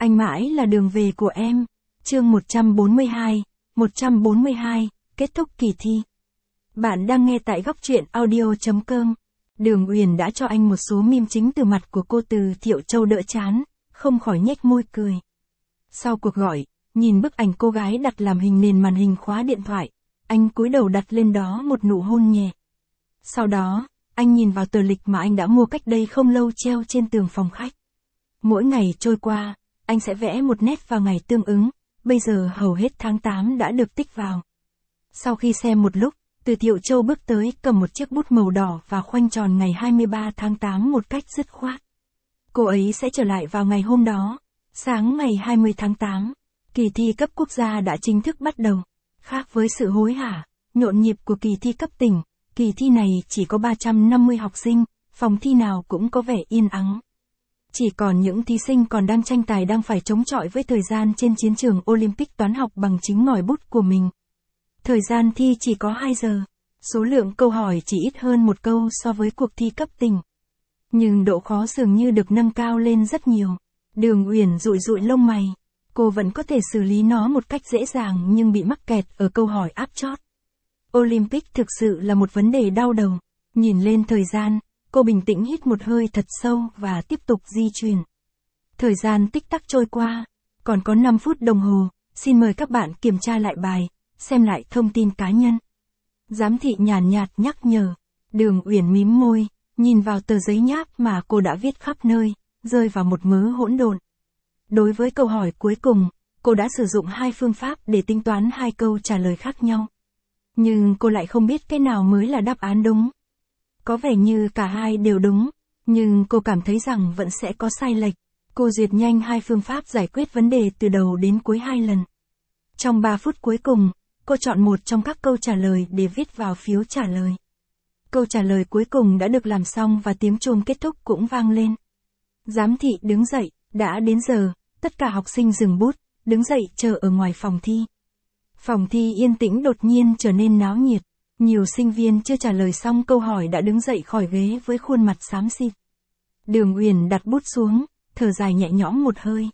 Anh mãi là đường về của em. Chương 142, kết thúc kỳ thi. Bạn đang nghe tại góc truyện audio.com. Đường Uyển đã cho anh một số meme chính từ mặt của cô Từ Thiệu Châu đỡ chán, không khỏi nhếch môi cười. Sau cuộc gọi, nhìn bức ảnh cô gái đặt làm hình nền màn hình khóa điện thoại, anh cúi đầu đặt lên đó một nụ hôn nhẹ. Sau đó, anh nhìn vào tờ lịch mà anh đã mua cách đây không lâu treo trên tường phòng khách. Mỗi ngày trôi qua, anh sẽ vẽ một nét vào ngày tương ứng, bây giờ hầu hết tháng 8 đã được tích vào. Sau khi xem một lúc, Từ Thiệu Châu bước tới cầm một chiếc bút màu đỏ và khoanh tròn ngày 23 tháng 8 một cách dứt khoát. Cô ấy sẽ trở lại vào ngày hôm đó, sáng ngày 20 tháng 8. Kỳ thi cấp quốc gia đã chính thức bắt đầu. Khác với sự hối hả, nhộn nhịp của kỳ thi cấp tỉnh, kỳ thi này chỉ có 350 học sinh, phòng thi nào cũng có vẻ yên ắng. Chỉ còn những thí sinh còn đang tranh tài đang phải chống chọi với thời gian trên chiến trường Olympic toán học bằng chính ngòi bút của mình. Thời gian thi chỉ có 2 giờ, số lượng câu hỏi chỉ ít hơn một câu so với cuộc thi cấp tỉnh. Nhưng độ khó dường như được nâng cao lên rất nhiều. Đường Uyển dụi dụi lông mày. Cô vẫn có thể xử lý nó một cách dễ dàng nhưng bị mắc kẹt ở câu hỏi áp chót. Olympic thực sự là một vấn đề đau đầu. Nhìn lên thời gian, cô bình tĩnh hít một hơi thật sâu và tiếp tục di chuyển. Thời gian tích tắc trôi qua, còn có 5 phút đồng hồ, xin mời các bạn kiểm tra lại bài, xem lại thông tin cá nhân. Giám thị nhàn nhạt nhắc nhở. Đường Uyển mím môi, nhìn vào tờ giấy nháp mà cô đã viết khắp nơi, rơi vào một mớ hỗn độn. Đối với câu hỏi cuối cùng, cô đã sử dụng 2 phương pháp để tính toán 2 câu trả lời khác nhau. Nhưng cô lại không biết cái nào mới là đáp án đúng. Có vẻ như cả hai đều đúng, nhưng cô cảm thấy rằng vẫn sẽ có sai lệch. Cô duyệt nhanh 2 phương pháp giải quyết vấn đề từ đầu đến cuối 2 lần. Trong 3 phút cuối cùng, cô chọn một trong các câu trả lời để viết vào phiếu trả lời. Câu trả lời cuối cùng đã được làm xong và tiếng chuông kết thúc cũng vang lên. Giám thị đứng dậy, đã đến giờ, tất cả học sinh dừng bút, đứng dậy chờ ở ngoài phòng thi. Phòng thi yên tĩnh đột nhiên trở nên náo nhiệt. Nhiều sinh viên chưa trả lời xong câu hỏi đã đứng dậy khỏi ghế với khuôn mặt xám xịt. Đường Uyển đặt bút xuống, thở dài nhẹ nhõm một hơi.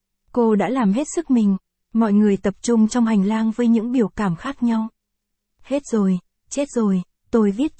Cô đã làm hết sức mình, mọi người tập trung trong hành lang với những biểu cảm khác nhau. Hết rồi, chết rồi, tôi viết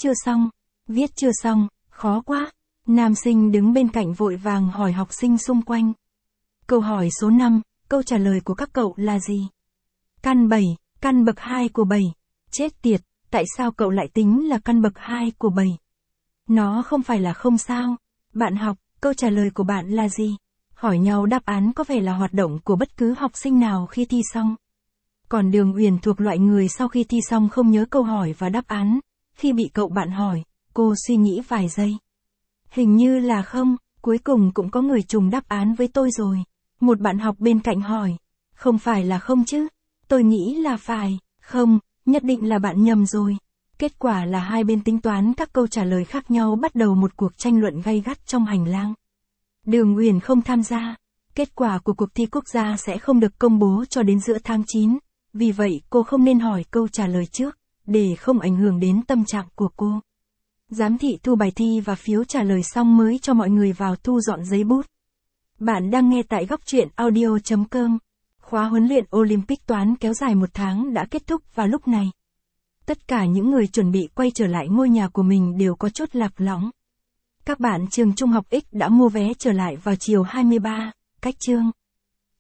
chưa xong, khó quá. Nam sinh đứng bên cạnh vội vàng hỏi học sinh xung quanh. Câu hỏi số 5, câu trả lời của các cậu là gì? Căn 7, căn bậc 2 của 7. Chết tiệt, tại sao cậu lại tính là căn bậc 2 của 7? Nó không phải là không sao. Bạn học, câu trả lời của bạn là gì? Hỏi nhau đáp án có vẻ là hoạt động của bất cứ học sinh nào khi thi xong. Còn Đường Uyển thuộc loại người sau khi thi xong không nhớ câu hỏi và đáp án. Khi bị cậu bạn hỏi, cô suy nghĩ vài giây. Hình như là không, cuối cùng cũng có người trùng đáp án với tôi rồi. Một bạn học bên cạnh hỏi, không phải là không chứ? Tôi nghĩ là phải, không, nhất định là bạn nhầm rồi. Kết quả là hai bên tính toán các câu trả lời khác nhau, bắt đầu một cuộc tranh luận gay gắt trong hành lang. Đường Uyển không tham gia. Kết quả của cuộc thi quốc gia sẽ không được công bố cho đến giữa tháng 9. Vì vậy cô không nên hỏi câu trả lời trước, để không ảnh hưởng đến tâm trạng của cô. Giám thị thu bài thi và phiếu trả lời xong mới cho mọi người vào thu dọn giấy bút. Bạn đang nghe tại góc truyện audio.com. Khóa huấn luyện Olympic toán kéo dài 1 tháng đã kết thúc vào lúc này. Tất cả những người chuẩn bị quay trở lại ngôi nhà của mình đều có chút lạc lõng. Các bạn trường trung học X đã mua vé trở lại vào chiều 23, cách chương.